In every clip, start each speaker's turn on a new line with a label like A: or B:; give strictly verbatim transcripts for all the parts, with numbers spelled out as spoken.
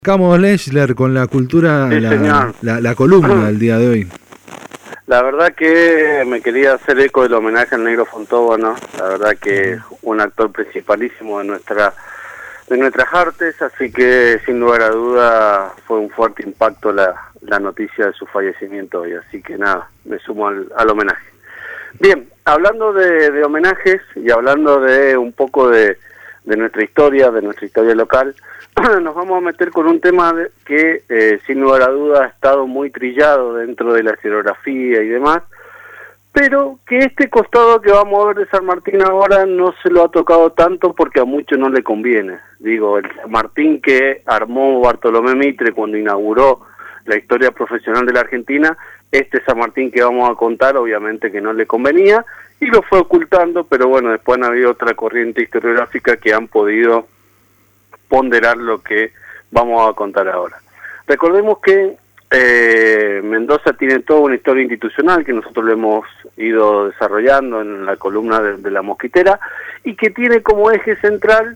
A: Arrancamos, Lechler, con la cultura,
B: Sí,
A: la, la, la columna del día de hoy.
B: La verdad que me quería hacer eco del homenaje al Negro Fontóbano. La verdad que es un actor principalísimo de nuestra de nuestras artes, así que sin lugar a duda fue un fuerte impacto la, la noticia de su fallecimiento hoy, así que nada, me sumo al, al homenaje. Bien, hablando de, de homenajes y hablando de un poco de, de nuestra historia, de nuestra historia local, nos vamos a meter con un tema de, que eh, sin lugar a duda ha estado muy trillado dentro de la escenografía y demás, pero que este costado que vamos a ver de San Martín ahora no se lo ha tocado tanto porque a muchos no le conviene. Digo, el San Martín que armó Bartolomé Mitre cuando inauguró la historia profesional de la Argentina, este San Martín que vamos a contar obviamente que no le convenía y lo fue ocultando, pero bueno, después han habido otra corriente historiográfica que han podido ponderar lo que vamos a contar ahora. Recordemos que eh, Mendoza tiene toda una historia institucional que nosotros lo hemos ido desarrollando en la columna de, de La Mosquitera y que tiene como eje central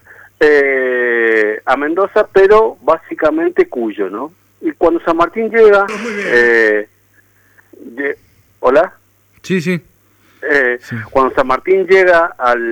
B: eh, a Mendoza, pero básicamente Cuyo, ¿no? Y cuando San Martín llega... Eh, de, ¿Hola?
A: Sí, sí.
B: Eh,
A: sí.
B: Cuando San Martín llega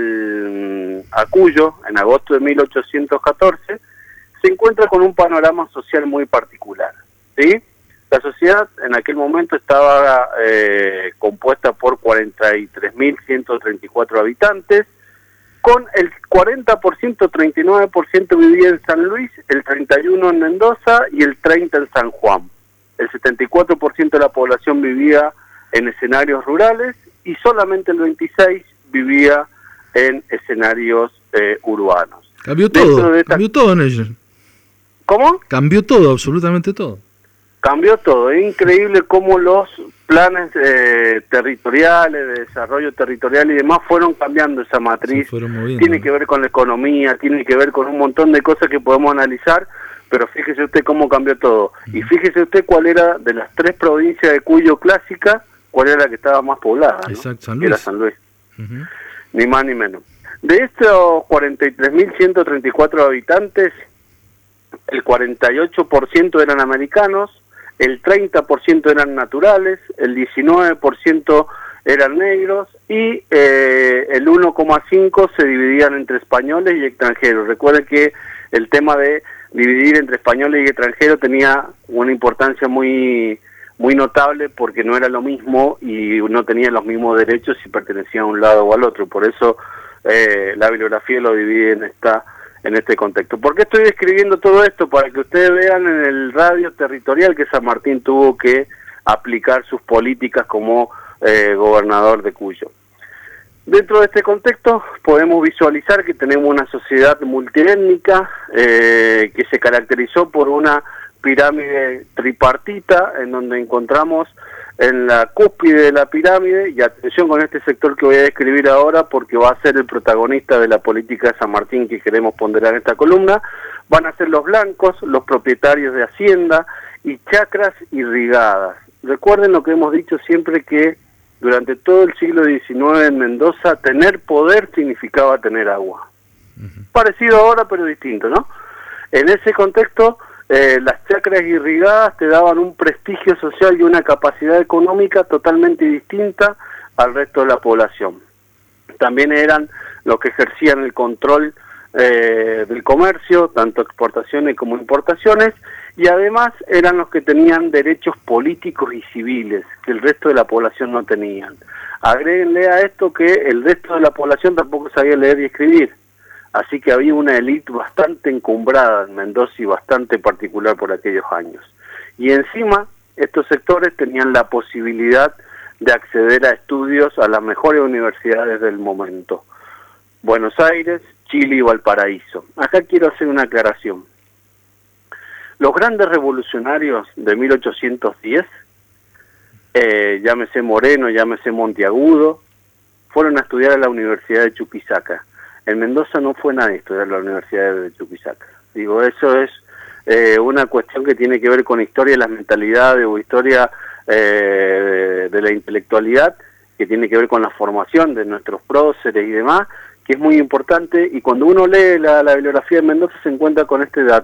B: al, a Cuyo, en agosto de mil ochocientos catorce, se encuentra con un panorama social muy particular, ¿sí? La sociedad en aquel momento estaba eh, compuesta por cuarenta y tres mil ciento treinta y cuatro habitantes, con el cuarenta por ciento, treinta y nueve por ciento vivía en San Luis, el treinta y uno por ciento en Mendoza y el treinta por ciento en San Juan. El setenta y cuatro por ciento de la población vivía en escenarios rurales y solamente el veintiséis por ciento vivía en escenarios eh, urbanos.
A: Cambió todo, de esta... cambió todo en ellos.
B: ¿Cómo?
A: Cambió todo, absolutamente todo. Cambió
B: todo, es increíble cómo los planes eh, territoriales, de desarrollo territorial y demás fueron cambiando esa matriz. Tiene que ver con la economía, tiene que ver con un montón de cosas que podemos analizar, pero fíjese usted cómo cambió todo. Uh-huh. Y fíjese usted cuál era de las tres provincias de Cuyo clásica, cuál era la que estaba más poblada, ¿no?
A: Exacto, San Luis.
B: Era San Luis.
A: Uh-huh.
B: Ni más ni menos. De estos cuarenta y tres mil ciento treinta y cuatro habitantes, el cuarenta y ocho por ciento eran americanos, el treinta por ciento eran naturales, el diecinueve por ciento eran negros y eh, el uno coma cinco por ciento se dividían entre españoles y extranjeros. Recuerden que el tema de dividir entre españoles y extranjeros tenía una importancia muy muy notable porque no era lo mismo y no tenían los mismos derechos si pertenecían a un lado o al otro. Por eso eh, la bibliografía lo divide en esta en este contexto. ¿Por qué estoy describiendo todo esto? Para que ustedes vean en el radio territorial que San Martín tuvo que aplicar sus políticas como eh, gobernador de Cuyo. Dentro de este contexto podemos visualizar que tenemos una sociedad multiétnica eh, que se caracterizó por una pirámide tripartita en donde encontramos en la cúspide de la pirámide, y atención con este sector que voy a describir ahora porque va a ser el protagonista de la política de San Martín que queremos ponderar en esta columna, van a ser los blancos, los propietarios de hacienda y chacras irrigadas. Recuerden lo que hemos dicho siempre, que durante todo el siglo diecinueve en Mendoza tener poder significaba tener agua. Uh-huh. Parecido ahora pero distinto, ¿no? En ese contexto Eh, las chacras irrigadas te daban un prestigio social y una capacidad económica totalmente distinta al resto de la población. También eran los que ejercían el control eh, del comercio, tanto exportaciones como importaciones, y además eran los que tenían derechos políticos y civiles, que el resto de la población no tenían. Agréguenle a esto que el resto de la población tampoco sabía leer y escribir. Así que había una élite bastante encumbrada en Mendoza y bastante particular por aquellos años. Y encima, estos sectores tenían la posibilidad de acceder a estudios a las mejores universidades del momento. Buenos Aires, Chile y Valparaíso. Acá quiero hacer una aclaración. Los grandes revolucionarios de mil ochocientos diez, eh, llámese Moreno, llámese Monteagudo, fueron a estudiar a la Universidad de Chuquisaca. En Mendoza no fue nadie a estudiar la Universidad de Chuquisaca. Digo, eso es eh, una cuestión que tiene que ver con historia de las mentalidades o historia eh, de, de la intelectualidad, que tiene que ver con la formación de nuestros próceres y demás, que es muy importante, y cuando uno lee la, la bibliografía de Mendoza se encuentra con este dato.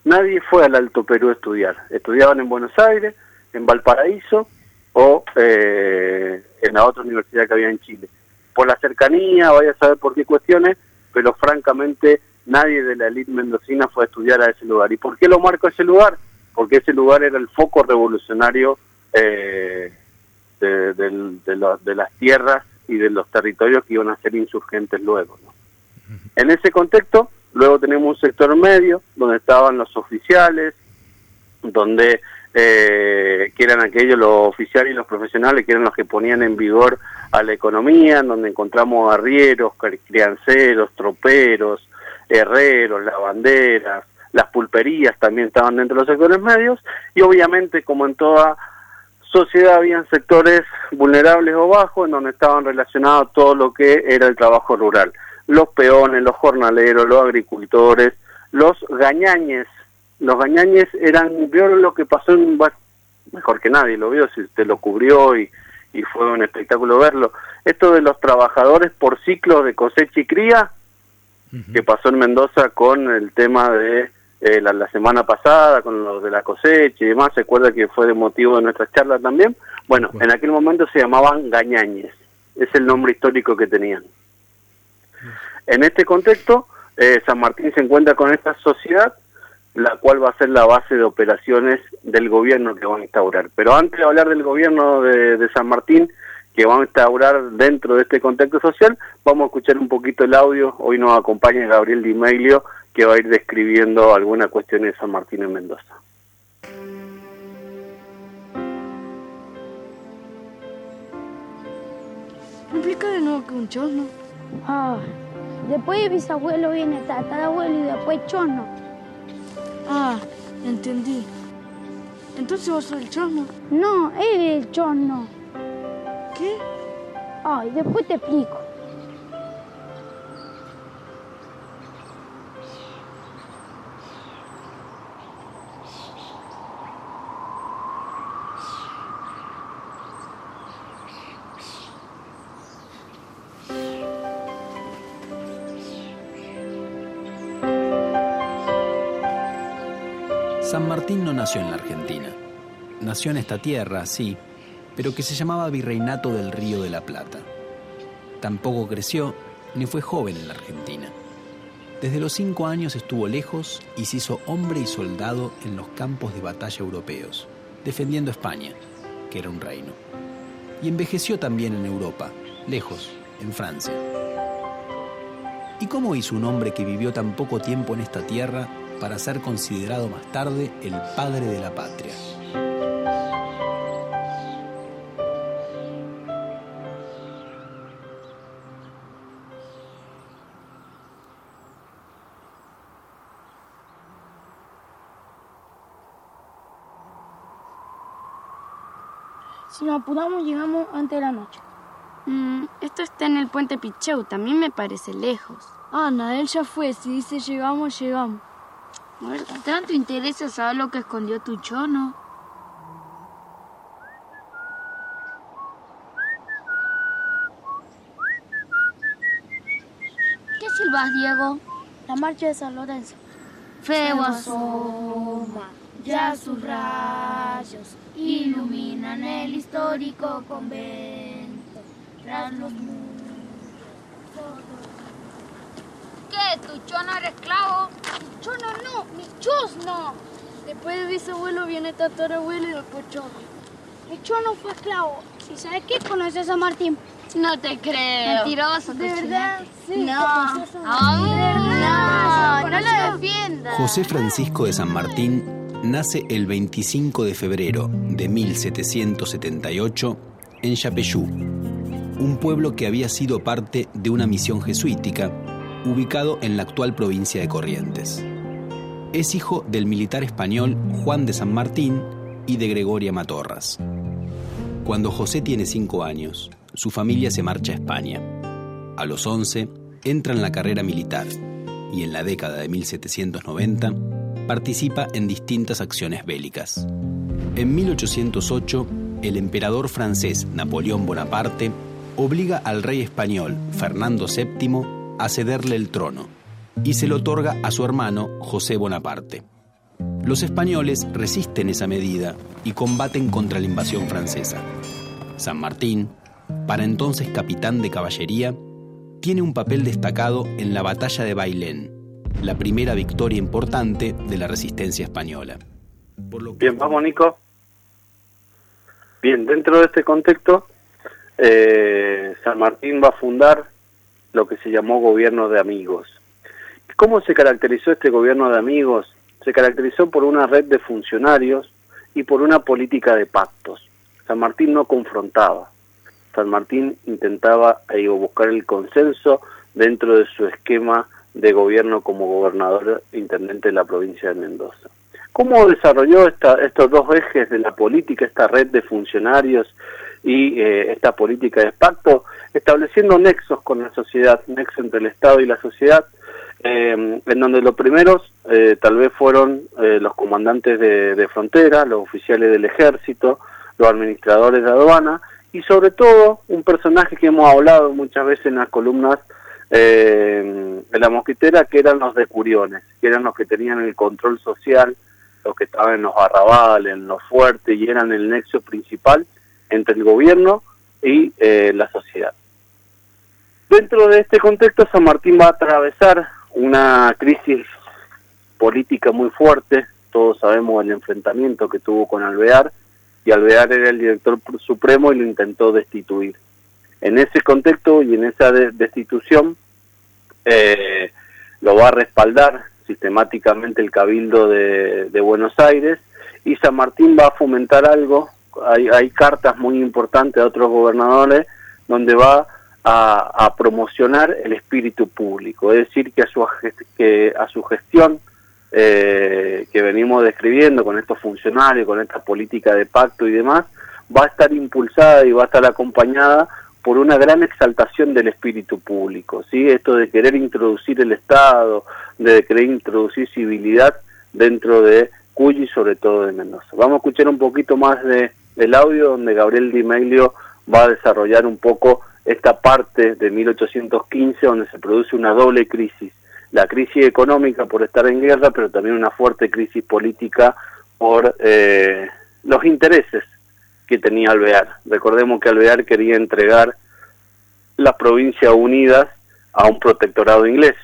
B: nadie fue al Alto Perú a estudiar. Estudiaban en Buenos Aires, en Valparaíso o eh, en la otra universidad que había en Chile. Por la cercanía, vaya a saber por qué cuestiones, pero francamente nadie de la élite mendocina fue a estudiar a ese lugar. ¿Y por qué lo marco ese lugar? Porque ese lugar era el foco revolucionario eh, de, de, de, lo, de las tierras y de los territorios que iban a ser insurgentes luego, ¿no? En ese contexto, luego tenemos un sector medio, donde estaban los oficiales, donde eh, que eran aquellos, los oficiales y los profesionales, que eran los que ponían en vigor a la economía, donde encontramos arrieros, crianceros, troperos, herreros, lavanderas, las pulperías también estaban dentro de los sectores medios, y obviamente, como en toda sociedad, habían sectores vulnerables o bajos, en donde estaban relacionados todo lo que era el trabajo rural. Los peones, los jornaleros, los agricultores, los gañañes. Los gañañes eran, vieron lo que pasó en, bueno, mejor que nadie lo vio, si usted lo cubrió y, y fue un espectáculo verlo. Esto de los trabajadores por ciclos de cosecha y cría, uh-huh. que pasó en Mendoza con el tema de eh, la, la semana pasada, con lo de la cosecha y demás, se acuerda que fue de motivo de nuestra charla también. Bueno, bueno, en aquel momento se llamaban gañañes, es el nombre histórico que tenían. En este contexto, eh, San Martín se encuentra con esta sociedad, la cual va a ser la base de operaciones del gobierno que van a instaurar. Pero antes de hablar del gobierno de, de San Martín, que van a instaurar dentro de este contexto social, vamos a escuchar un poquito el audio. Hoy nos acompaña Gabriel Di Meglio, que va a ir describiendo algunas cuestiones de San Martín en Mendoza.
C: ¿Me explica de nuevo que un chosno?
D: Ah, después de bisabuelo viene tatarabuelo y después chosno.
C: Ah, entendí. ¿Entonces vos sos el chosno?
D: No, él es el chosno.
C: ¿Qué?
D: Ay, después te explico.
E: San Martín no nació en la Argentina. Nació en esta tierra, sí, pero que se llamaba Virreinato del Río de la Plata. Tampoco creció ni fue joven en la Argentina. Desde los cinco años estuvo lejos y se hizo hombre y soldado en los campos de batalla europeos, defendiendo España, que era un reino. Y envejeció también en Europa, lejos, en Francia. ¿Y cómo hizo un hombre que vivió tan poco tiempo en esta tierra para ser considerado más tarde el padre de la patria?
D: Si nos apuramos, llegamos antes de la noche.
C: Mm, esto está en el puente Picheu, también me parece lejos.
D: Ana, él ya fue, si dice llegamos, llegamos.
C: Bueno, ¿tanto interesa saber lo que escondió tu chono?
D: ¿Qué silbas, Diego? La marcha de San Lorenzo.
F: Feo asoma, ya sus rayos iluminan el histórico convento. Tras los muros.
C: ¿Qué? ¿Tu chono era esclavo?
D: Mi chono no, mi chosno.
C: Después de bisabuelo viene tatarabuelo y después chono.
D: Mi chono fue esclavo. ¿Y sabes qué? ¿Conoces a San Martín?
C: No te creo.
D: Mentiroso. ¿De verdad? Sí.
C: No. Ah, no, no lo defiendas.
E: José Francisco de San Martín nace el veinticinco de febrero de mil setecientos setenta y ocho en Yapeyú, un pueblo que había sido parte de una misión jesuítica ubicado en la actual provincia de Corrientes. Es hijo del militar español Juan de San Martín y de Gregoria Matorras. Cuando José tiene cinco años, su familia se marcha a España. A los once, entra en la carrera militar y en la década de mil setecientos noventa participa en distintas acciones bélicas. En mil ochocientos ocho, el emperador francés Napoleón Bonaparte obliga al rey español Fernando séptimo a cederle el trono y se lo otorga a su hermano José Bonaparte. Los españoles resisten esa medida y combaten contra la invasión francesa. San Martín, para entonces capitán de caballería, tiene un papel destacado en la batalla de Bailén, la primera victoria importante de la resistencia española.
B: Por lo que... Bien, vamos, Nico. Bien, dentro de este contexto, eh, San Martín va a fundar lo que se llamó Gobierno de Amigos. ¿Cómo se caracterizó este Gobierno de Amigos? Se caracterizó por una red de funcionarios y por una política de pactos. San Martín no confrontaba. San Martín intentaba eh, buscar el consenso dentro de su esquema de gobierno como gobernador e intendente de la provincia de Mendoza. ¿Cómo desarrolló esta, estos dos ejes de la política, esta red de funcionarios y eh, esta política de pacto? Estableciendo nexos con la sociedad, nexos entre el Estado y la sociedad, eh, en donde los primeros eh, tal vez fueron eh, los comandantes de, de frontera, los oficiales del ejército, los administradores de aduana, y sobre todo un personaje que hemos hablado muchas veces en las columnas eh, de La Mosquitera, que eran los decuriones, que eran los que tenían el control social, los que estaban en los arrabales, en los fuertes, y eran el nexo principal entre el gobierno y eh, la sociedad. Dentro de este contexto, San Martín va a atravesar una crisis política muy fuerte. Todos sabemos el enfrentamiento que tuvo con Alvear, y Alvear era el director supremo y lo intentó destituir. En ese contexto y en esa de destitución eh, lo va a respaldar sistemáticamente el Cabildo de, de Buenos Aires, y San Martín va a fomentar algo. Hay, hay cartas muy importantes a otros gobernadores donde va a, a promocionar el espíritu público, es decir, que a su, que a su gestión Eh, que venimos describiendo con estos funcionarios, con esta política de pacto y demás, va a estar impulsada y va a estar acompañada por una gran exaltación del espíritu público, ¿sí? Esto de querer introducir el Estado, de querer introducir civilidad dentro de Cuyo y sobre todo de Mendoza. Vamos a escuchar un poquito más de, del audio donde Gabriel Di Meglio va a desarrollar un poco esta parte de mil ochocientos quince donde se produce una doble crisis. La crisis económica por estar en guerra, pero también una fuerte crisis política por eh, los intereses que tenía Alvear. Recordemos que Alvear quería entregar las Provincias Unidas a un protectorado inglés,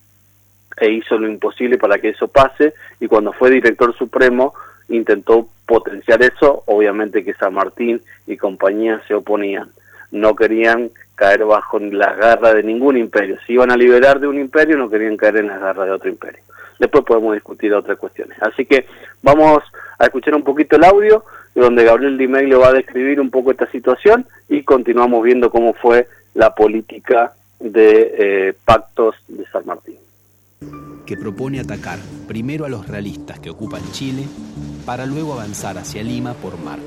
B: e hizo lo imposible para que eso pase, y cuando fue director supremo intentó potenciar eso. Obviamente que San Martín y compañía se oponían, no querían caer bajo las garras de ningún imperio. Si iban a liberar de un imperio, no querían caer en las garras de otro imperio. Después podemos discutir otras cuestiones. Así que vamos a escuchar un poquito el audio, donde Gabriel Di Meglio va a describir un poco esta situación, y continuamos viendo cómo fue la política de eh, pactos de San Martín.
E: Que propone atacar primero a los realistas que ocupan Chile, para luego avanzar hacia Lima por mar.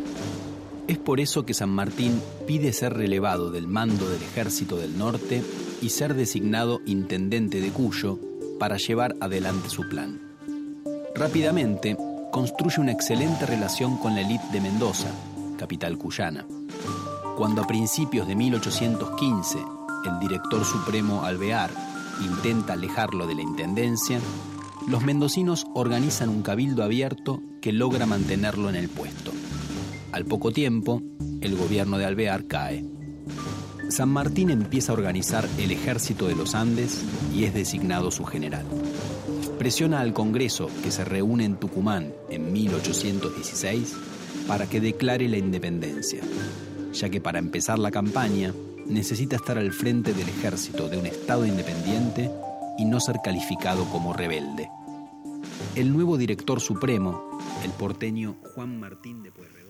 E: Es por eso que San Martín pide ser relevado del mando del Ejército del Norte y ser designado intendente de Cuyo para llevar adelante su plan. Rápidamente construye una excelente relación con la élite de Mendoza, capital cuyana. Cuando a principios de mil ochocientos quince el director supremo Alvear intenta alejarlo de la intendencia, los mendocinos organizan un cabildo abierto que logra mantenerlo en el puesto. Al poco tiempo, el gobierno de Alvear cae. San Martín empieza a organizar el Ejército de los Andes y es designado su general. Presiona al Congreso, que se reúne en Tucumán en mil ochocientos dieciséis, para que declare la independencia, ya que para empezar la campaña necesita estar al frente del ejército de un Estado independiente y no ser calificado como rebelde. El nuevo director supremo, el porteño Juan Martín de Pueyrredón.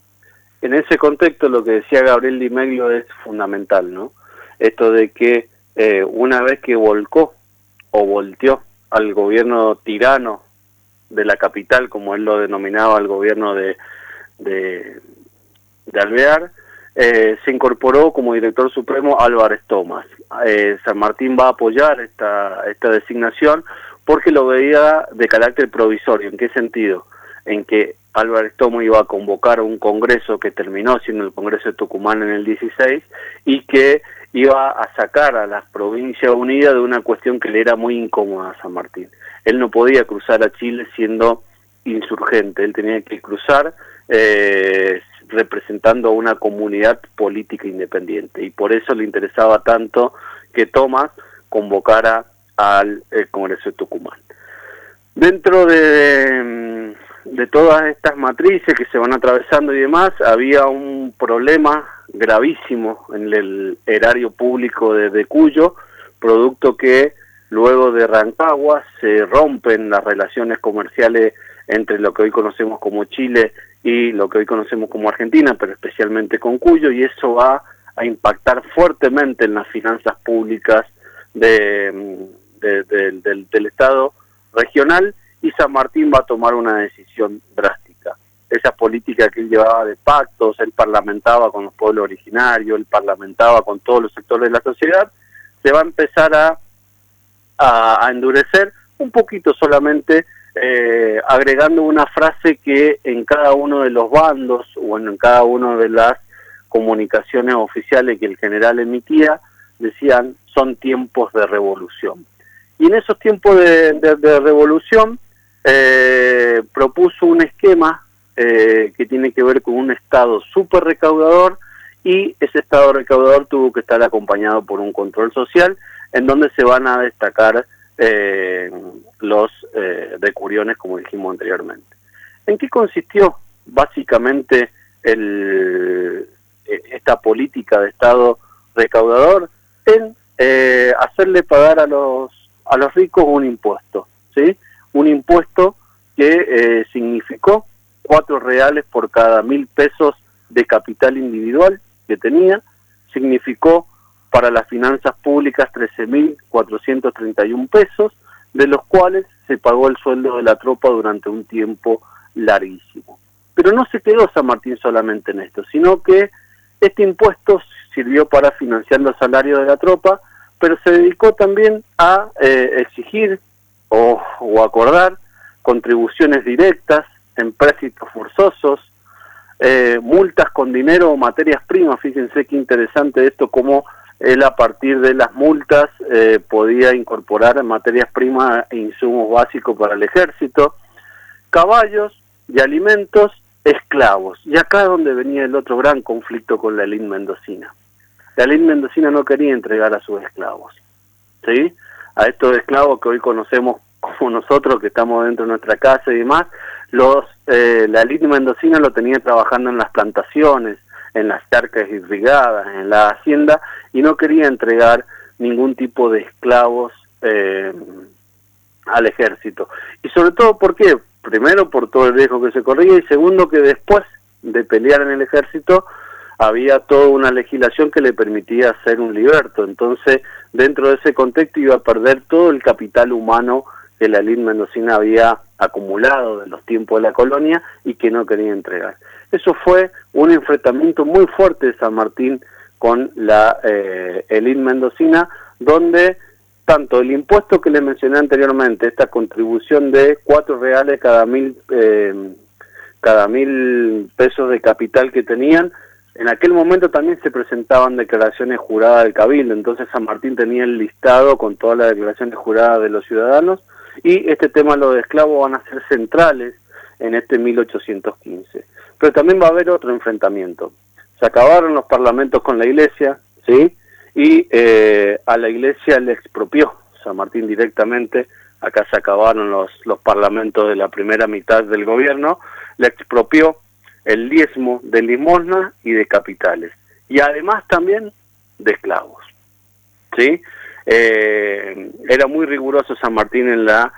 B: En ese contexto, lo que decía Gabriel Di Meglio es fundamental, ¿no? Esto de que eh, una vez que volcó o volteó al gobierno tirano de la capital, como él lo denominaba, al gobierno de, de, de Alvear, eh, se incorporó como director supremo Álvarez Thomas. Eh, San Martín va a apoyar esta, esta designación porque lo veía de carácter provisorio. ¿En qué sentido? En que Álvarez Thomas iba a convocar un congreso que terminó siendo el Congreso de Tucumán en el dieciséis, y que iba a sacar a las Provincias Unidas de una cuestión que le era muy incómoda a San Martín. Él no podía cruzar a Chile siendo insurgente, él tenía que cruzar eh, representando a una comunidad política independiente, y por eso le interesaba tanto que Tomás convocara al eh, Congreso de Tucumán. Dentro de, de todas estas matrices que se van atravesando y demás, había un problema gravísimo en el erario público de, de Cuyo, producto que luego de Rancagua se rompen las relaciones comerciales entre lo que hoy conocemos como Chile y lo que hoy conocemos como Argentina, pero especialmente con Cuyo, y eso va a impactar fuertemente en las finanzas públicas de, de, de, de, del Estado regional, y San Martín va a tomar una decisión drástica. Esa política que él llevaba de pactos, él parlamentaba con los pueblos originarios, él parlamentaba con todos los sectores de la sociedad, se va a empezar a, a, a endurecer un poquito solamente, eh, agregando una frase que en cada uno de los bandos o en cada una de las comunicaciones oficiales que el general emitía, decían: son tiempos de revolución. Y en esos tiempos de, de, de revolución eh, propuso un esquema eh, que tiene que ver con un Estado súper recaudador, y ese Estado recaudador tuvo que estar acompañado por un control social, en donde se van a destacar eh, los eh, decuriones, como dijimos anteriormente. ¿En qué consistió básicamente el, esta política de Estado recaudador? En eh, hacerle pagar a los a los ricos un impuesto, ¿sí? Un impuesto que eh, significó cuatro reales por cada mil pesos de capital individual que tenía, significó para las finanzas públicas trece mil cuatrocientos treinta y uno pesos, de los cuales se pagó el sueldo de la tropa durante un tiempo larguísimo. Pero no se quedó San Martín solamente en esto, sino que este impuesto sirvió para financiar los salarios de la tropa, pero se dedicó también a eh, exigir o, o acordar contribuciones directas, empréstitos forzosos, eh, multas con dinero o materias primas. Fíjense qué interesante esto, cómo él a partir de las multas eh, podía incorporar materias primas e insumos básicos para el ejército, caballos y alimentos, esclavos. Y acá es donde venía el otro gran conflicto con la élite mendocina. La élite mendocina no quería entregar a sus esclavos, ¿sí? A estos esclavos que hoy conocemos como nosotros, que estamos dentro de nuestra casa y demás, los eh, la élite mendocina lo tenía trabajando en las plantaciones, en las charcas irrigadas, en la hacienda, y no quería entregar ningún tipo de esclavos eh, al ejército. Y sobre todo, ¿por qué? Primero, por todo el riesgo que se corría, y segundo, que después de pelear en el ejército había toda una legislación que le permitía ser un liberto. Entonces, dentro de ese contexto iba a perder todo el capital humano que la élite mendocina había acumulado de los tiempos de la colonia y que no quería entregar. Eso fue un enfrentamiento muy fuerte de San Martín con la eh, élite mendocina, donde tanto el impuesto que les mencioné anteriormente, esta contribución de cuatro reales cada mil eh, cada mil pesos de capital que tenían, en aquel momento también se presentaban declaraciones juradas del Cabildo. Entonces San Martín tenía el listado con todas las declaraciones juradas de los ciudadanos, y este tema de los esclavos van a ser centrales en este mil ochocientos quince. Pero también va a haber otro enfrentamiento. Se acabaron los parlamentos con la iglesia, ¿sí? Y eh, a la iglesia le expropió San Martín directamente. Acá se acabaron los, los parlamentos de la primera mitad del gobierno, le expropió el diezmo de limosna y de capitales, y además también de esclavos, ¿sí? Eh, era muy riguroso San Martín en la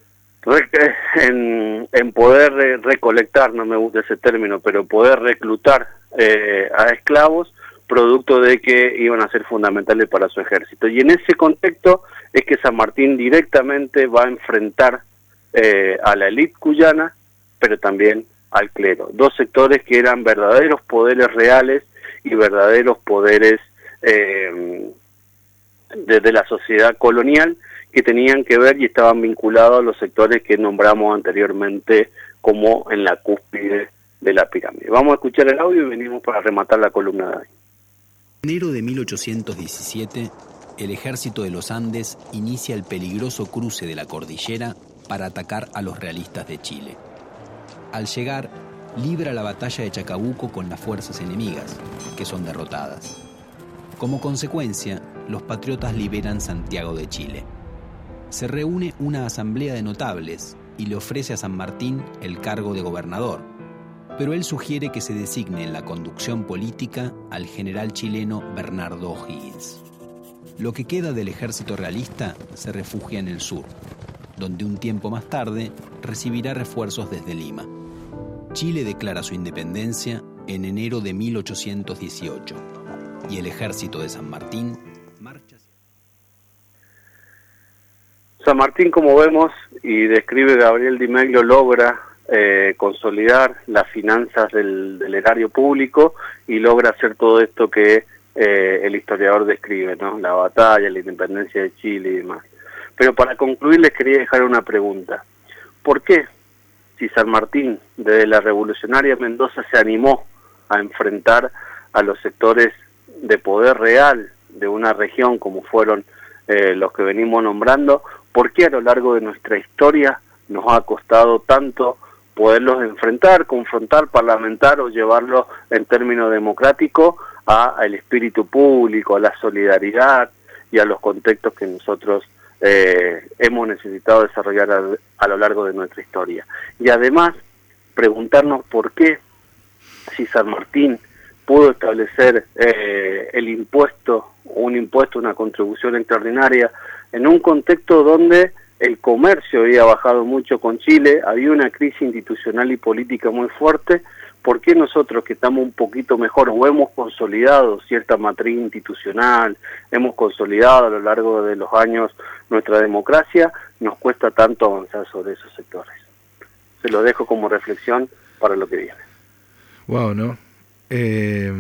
B: en, en poder recolectar, no me gusta ese término, pero poder reclutar eh, a esclavos, producto de que iban a ser fundamentales para su ejército. Y en ese contexto es que San Martín directamente va a enfrentar eh, a la élite cuyana, pero también al clero, dos sectores que eran verdaderos poderes reales y verdaderos poderes eh, de, de la sociedad colonial, que tenían que ver y estaban vinculados a los sectores que nombramos anteriormente como en la cúspide de la pirámide. Vamos a escuchar el audio y venimos para rematar la columna de hoy.
E: En enero de mil ochocientos diecisiete, el ejército de los Andes inicia el peligroso cruce de la cordillera para atacar a los realistas de Chile. Al llegar, libra la batalla de Chacabuco con las fuerzas enemigas, que son derrotadas. Como consecuencia, los patriotas liberan Santiago de Chile. Se reúne una asamblea de notables y le ofrece a San Martín el cargo de gobernador, pero él sugiere que se designe en la conducción política al general chileno Bernardo O'Higgins. Lo que queda del ejército realista se refugia en el sur, donde un tiempo más tarde recibirá refuerzos desde Lima. Chile declara su independencia en enero de mil ochocientos dieciocho y el ejército de San Martín marcha.
B: San Martín, como vemos y describe Gabriel Di Meglio, logra eh, consolidar las finanzas del, del erario público y logra hacer todo esto que eh, el historiador describe, ¿no? La batalla, la independencia de Chile y demás. Pero para concluir les quería dejar una pregunta. ¿Por qué, si San Martín desde la revolucionaria Mendoza se animó a enfrentar a los sectores de poder real de una región como fueron eh, los que venimos nombrando, por qué a lo largo de nuestra historia nos ha costado tanto poderlos enfrentar, confrontar, parlamentar o llevarlos en términos democráticos al espíritu público, a la solidaridad y a los contextos que nosotros eh, hemos necesitado desarrollar a, a lo largo de nuestra historia? Y además, preguntarnos por qué, si San Martín pudo establecer eh, el impuesto, un impuesto, una contribución extraordinaria, en un contexto donde el comercio había bajado mucho con Chile, había una crisis institucional y política muy fuerte. ¿Por qué nosotros, que estamos un poquito mejor o hemos consolidado cierta matriz institucional, hemos consolidado a lo largo de los años nuestra democracia, nos cuesta tanto avanzar sobre esos sectores? Se lo dejo como reflexión para lo que viene.
A: Wow, ¿no? Eh,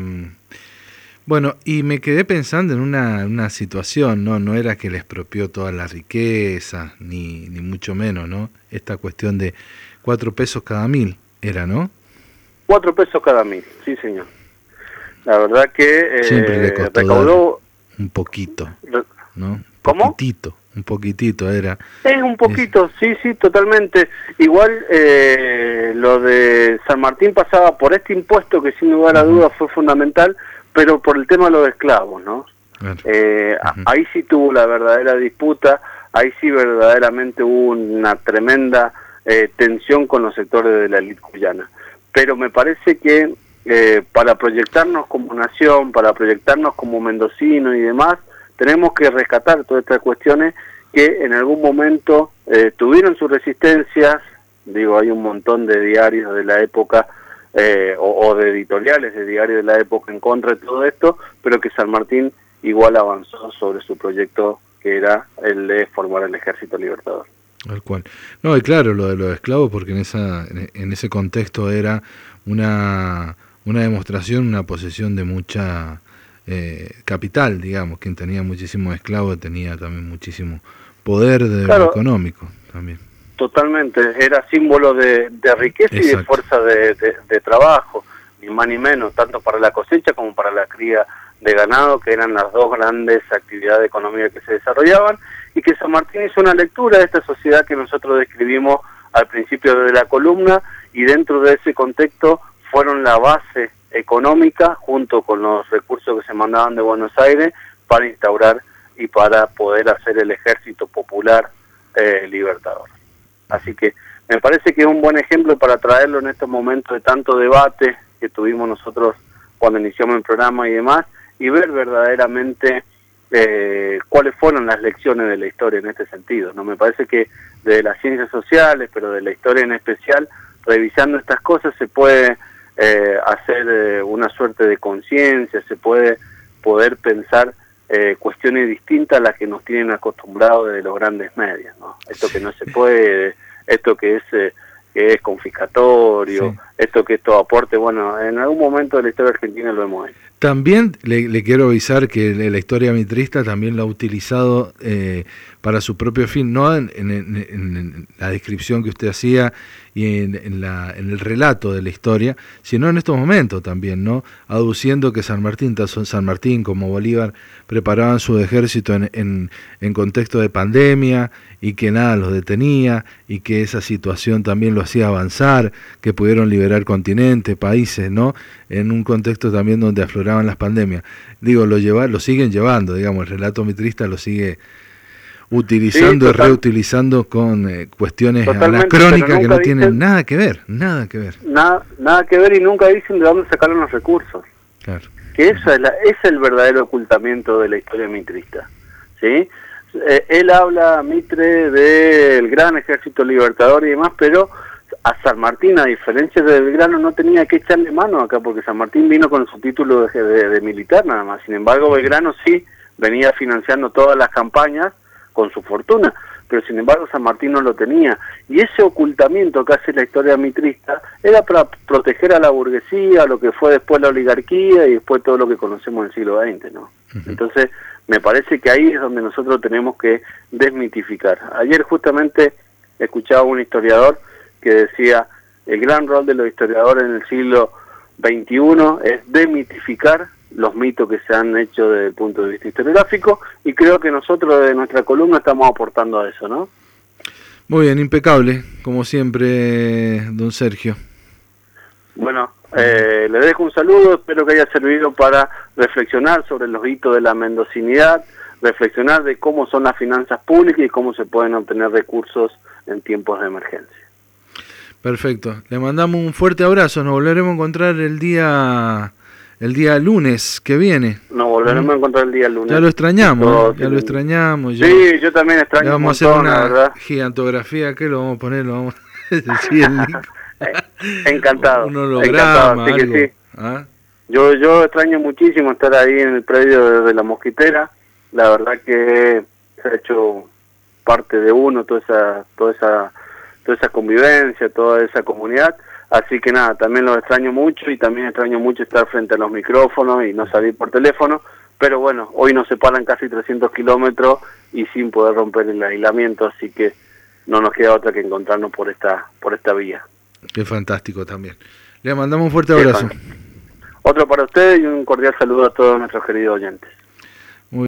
A: bueno, y me quedé pensando en una, una situación, ¿no? No era que le expropió toda la riqueza, ni, ni mucho menos, ¿no? Esta cuestión de cuatro pesos cada mil, era, ¿no?
B: Cuatro pesos cada mil, sí señor. La verdad que eh,
A: siempre le costó
B: recaudó
A: un poquito, ¿no? Un
B: ¿Cómo?
A: Poquitito, un poquitito era.
B: Es un poquito, es... sí, sí, totalmente. Igual eh, lo de San Martín pasaba por este impuesto que sin lugar a dudas fue fundamental, pero por el tema de los esclavos, ¿no? Claro. Eh, uh-huh. Ahí sí tuvo la verdadera disputa, ahí sí verdaderamente hubo una tremenda eh, tensión con los sectores de la élite cuyana. Pero me parece que eh, para proyectarnos como nación, para proyectarnos como mendocinos y demás, tenemos que rescatar todas estas cuestiones que en algún momento eh, tuvieron sus resistencias. Digo, hay un montón de diarios de la época eh, o, o de editoriales de diarios de la época en contra de todo esto, pero que San Martín igual avanzó sobre su proyecto, que era el de formar el Ejército Libertador.
A: Tal cual. No, y claro, lo de los esclavos, porque en esa en ese contexto era una una demostración, una posesión de mucha eh, capital, digamos. Quien tenía muchísimos esclavos tenía también muchísimo poder de claro, económico también.
B: Totalmente, era símbolo de, de riqueza. Exacto. Y de fuerza de, de, de trabajo, ni más ni menos, tanto para la cosecha como para la cría de ganado, que eran las dos grandes actividades económicas que se desarrollaban, y que San Martín hizo una lectura de esta sociedad que nosotros describimos al principio de la columna, y dentro de ese contexto fueron la base económica, junto con los recursos que se mandaban de Buenos Aires, para instaurar y para poder hacer el ejército popular eh, libertador. Así que me parece que es un buen ejemplo para traerlo en estos momentos de tanto debate que tuvimos nosotros cuando iniciamos el programa y demás, y ver verdaderamente eh, cuáles fueron las lecciones de la historia en este sentido, ¿no? Me parece que de las ciencias sociales, pero de la historia en especial, revisando estas cosas se puede eh, hacer eh, una suerte de conciencia, se puede poder pensar eh, cuestiones distintas a las que nos tienen acostumbrados desde los grandes medios, ¿no? Esto que no se puede, esto que es... Eh, que es confiscatorio, sí. Esto que esto aporte, bueno, en algún momento de la historia argentina lo hemos hecho.
A: También le, le quiero avisar que la historia mitrista también lo ha utilizado eh, para su propio fin, no en, en, en, en la descripción que usted hacía y en, en, la, en el relato de la historia, sino en estos momentos también, ¿no? Aduciendo que San Martín, tanto San Martín como Bolívar preparaban su ejército en, en, en contexto de pandemia y que nada los detenía y que esa situación también lo hacía avanzar, que pudieron liberar continentes, países, ¿no? En un contexto también donde afloraban las pandemias. Digo, lo lleva, lo siguen llevando, digamos, el relato mitrista lo sigue utilizando y sí, reutilizando con eh, cuestiones anacrónicas que no dicen, tienen nada que ver, nada que ver.
B: Nada, nada que ver y nunca dicen de dónde sacaron los recursos.
A: Claro.
B: Que eso es, la, es el verdadero ocultamiento de la historia mitrista, ¿sí? Eh, él habla, Mitre, del gran ejército libertador y demás, pero a San Martín, a diferencia de Belgrano, no tenía que echarle mano acá, porque San Martín vino con su título de, de, de militar nada más. Sin embargo, Belgrano sí venía financiando todas las campañas con su fortuna, pero sin embargo San Martín no lo tenía, y ese ocultamiento que hace la historia mitrista era para proteger a la burguesía, lo que fue después la oligarquía y después todo lo que conocemos en el siglo veinte, ¿no? Uh-huh. Entonces me parece que ahí es donde nosotros tenemos que desmitificar. Ayer justamente escuchaba a un historiador que decía el gran rol de los historiadores en el siglo veintiuno es desmitificar los mitos que se han hecho desde el punto de vista historiográfico, y creo que nosotros de nuestra columna estamos aportando a eso, ¿no?
A: Muy bien, impecable, como siempre, don Sergio.
B: Bueno, eh, le dejo un saludo, espero que haya servido para reflexionar sobre los hitos de la mendocinidad, reflexionar de cómo son las finanzas públicas y cómo se pueden obtener recursos en tiempos de emergencia.
A: Perfecto, le mandamos un fuerte abrazo, nos volveremos a encontrar el día... El día lunes que viene.
B: Nos volveremos ¿Mm? a encontrar el día lunes.
A: Ya lo extrañamos, Todo, ya sí. lo extrañamos. Ya.
B: Sí, yo también extraño.
A: Le vamos un montón, a hacer una ¿verdad? gigantografía, ¿qué lo vamos a poner? Lo vamos a decir el link.
B: Encantado.
A: Un holograma,
B: Encantado,
A: algo.
B: Que sí.
A: ¿Ah?
B: Yo yo extraño muchísimo estar ahí en el predio de, de la Mosquitera. La verdad que se ha hecho parte de uno toda esa toda esa toda esa convivencia, toda esa comunidad. Así que nada, también lo extraño mucho y también extraño mucho estar frente a los micrófonos y no salir por teléfono, pero bueno, hoy nos separan casi trescientos kilómetros y sin poder romper el aislamiento, así que no nos queda otra que encontrarnos por esta por esta vía.
A: Qué fantástico también. Le mandamos un fuerte abrazo.
B: Otro para ustedes y un cordial saludo a todos nuestros queridos oyentes.